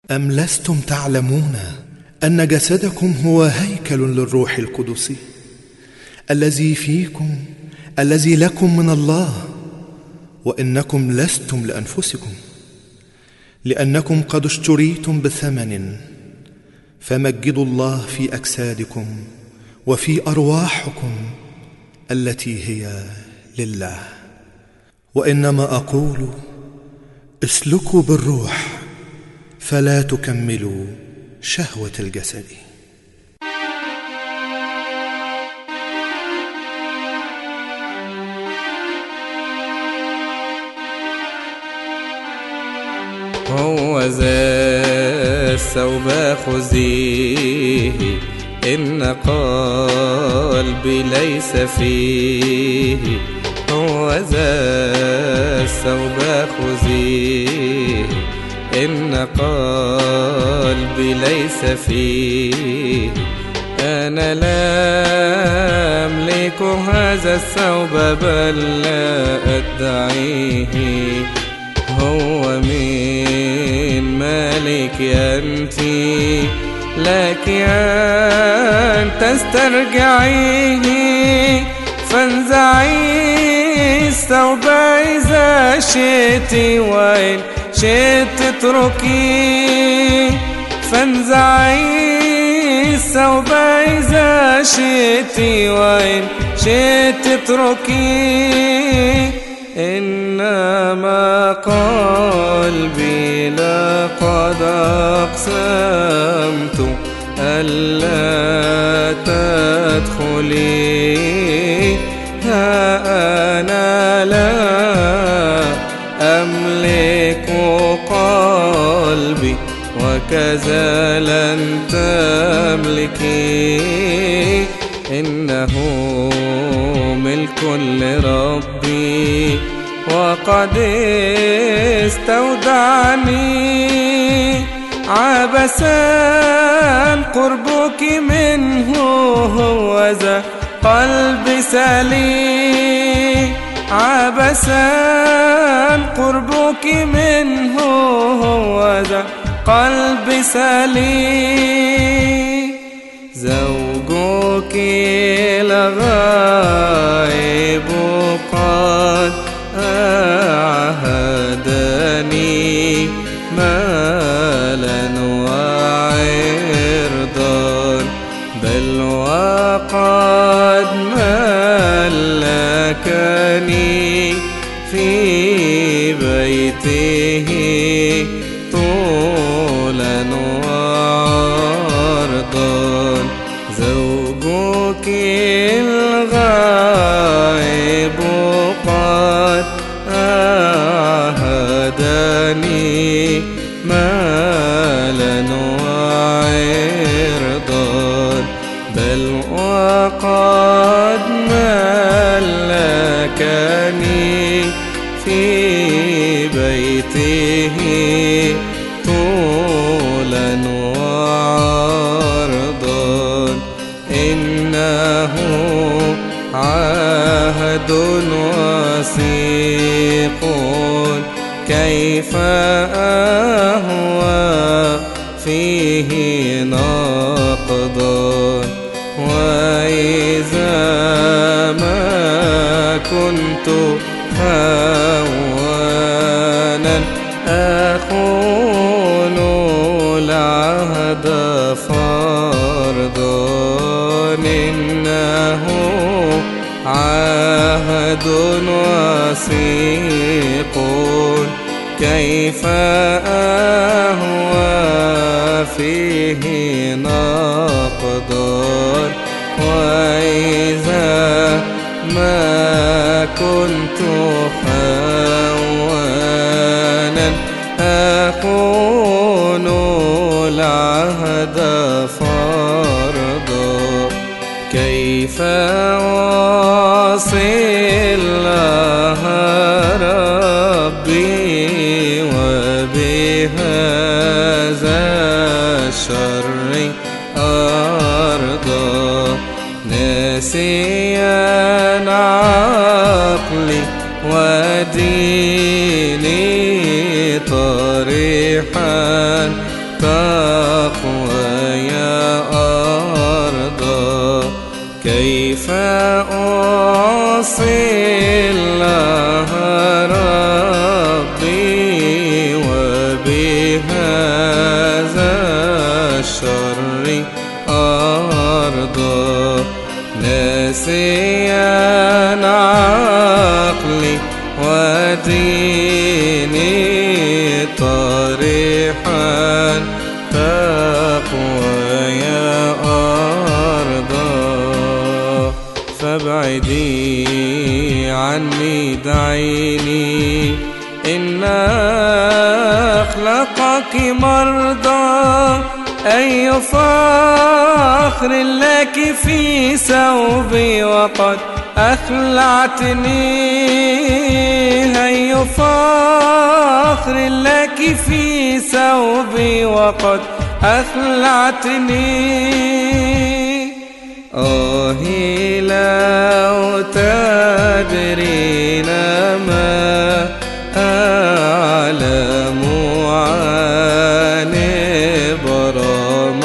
أم لستم تعلمون أن جسدكم هو هيكل للروح القدس الذي فيكم، الذي لكم من الله، وإنكم لستم لأنفسكم، لأنكم قد اشتريتم بثمن، فمجدوا الله في أجسادكم وفي أرواحكم التي هي لله. وإنما أقول: اسلكوا بالروح فلا تكملوا شهوة الجسد. هو ذا الثوب خذيه، إن قلبي ليس فيه. هو ذا الثوب خذيه، إن قلبي ليس فيه. أنا لا أملك هذا الثوب بل لا أدعيه. هو من مالك أنت، لك أن تسترجعيه. فانزعي الثوب إذا شئت، وإن شئت اتركيه. فانزعي الثوب إذا شئت، وإن شئت اتركيه. إنما قلبي لقد أقسمت ألا تدخلي. ها أنا لا أملك قلبي، وكذا لن تملكي. إنه ملك لربي، وقد استودعني. عبسا قربك منه، هو ذا قلبي سليم. عبسا قربك منه، هو ذا قلبي سليم. زوجك الغائب قد أعهدني مالا وعرضا، بل وقد ملكني في بيته طولا وعرضا. زوجك الغائب قد أعهدني مالا وعرضا، بل وقد ملكني في بيته طولا وعرضا. إنه عهد وثيق، كيف أهوى فيه نقضا. وإذا ما كنت هوانا أخون العهد فرضا. إنه عهد وثيق، كيف أهوى فيه نقضا. وإذا ما كنت خوانا أخون العهد فرضا. كيف أواصي الله ربي وبهذا الشر أرضى. ناسيا عقلي وديني طريحا تقوى يا أرض. كيف أوصي الله ربي وبهذا الشر أرضى؟ ناسيا عقلي وديني طريحا تقوى يا أرضى. فابعدي عني دعيني إن أخلقك مرضى. أي فخر لك في ثوبي وقد أخلعتني. أي فخر لك في ثوبي وقد أخلعتني. آهي لو تدرين ما أعلم عن إبرام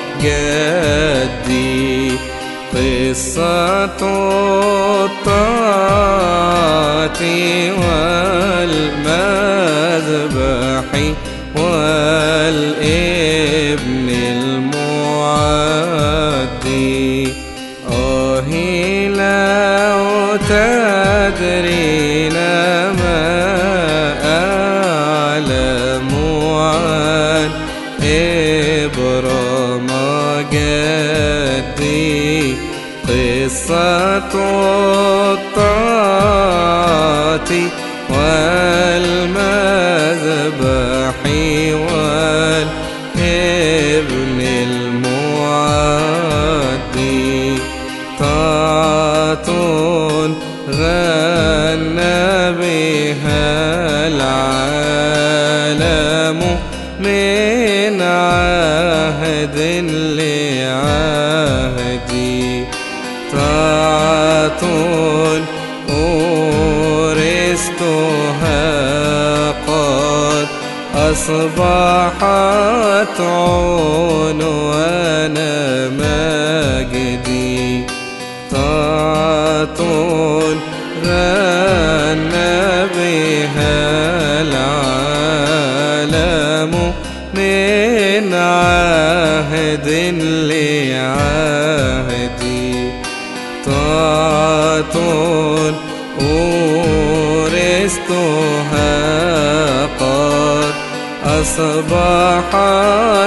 جدي. قصة الطاعة والمذبح والابن المعدي. آهي لو تدرين ما أعلم عن إبرام جدي. قصة الطاعة والمذبح والابن المعدي. طاعة غنى بها العالم من عهد لعهد. طاعة أورثتها قد أصبحت عنوان مجدي. طاعة غنى بها العالم من عهد لعهد. طاعة أورثتها قد أصبحت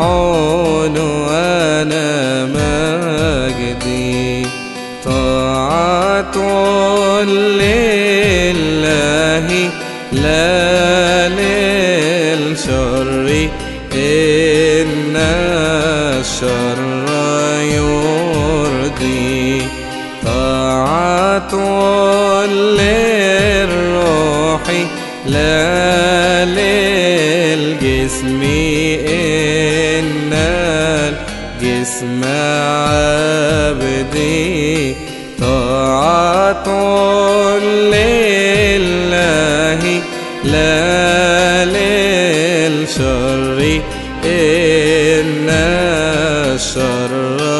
عنوان مجدي. طاعة لله لا للشر. إن الشر يرضي. طاعة للروح لا للجسم. إن الجسم عبدي. طاعة لله لا للشر. إن الشر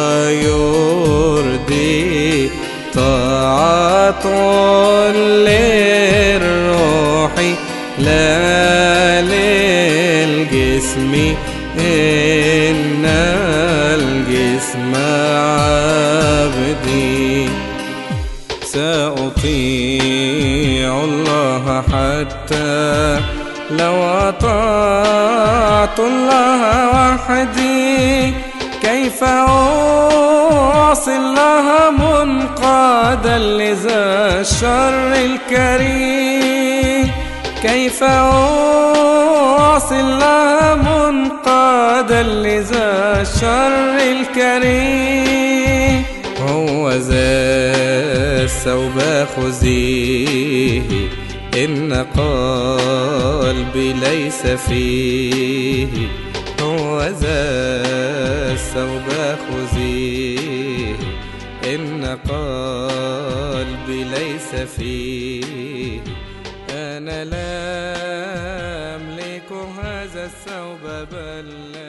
يرضي. طاعة للروح لا للجسم. إن الجسم عبدي. سأطيع الله حتى لو أطعت الله وحدي. كيف أعصي الله منقادا لذا الشر الكريم. كيف أعصي الله منقادا لذا الشر الكريم. هو ذا الثوب خذيه. إن قلبي ليس فيه. هو ذا الثوب خذيه. إن قلبي ليس فيه. أنا لا أملك هذا الثوب. الثوب بل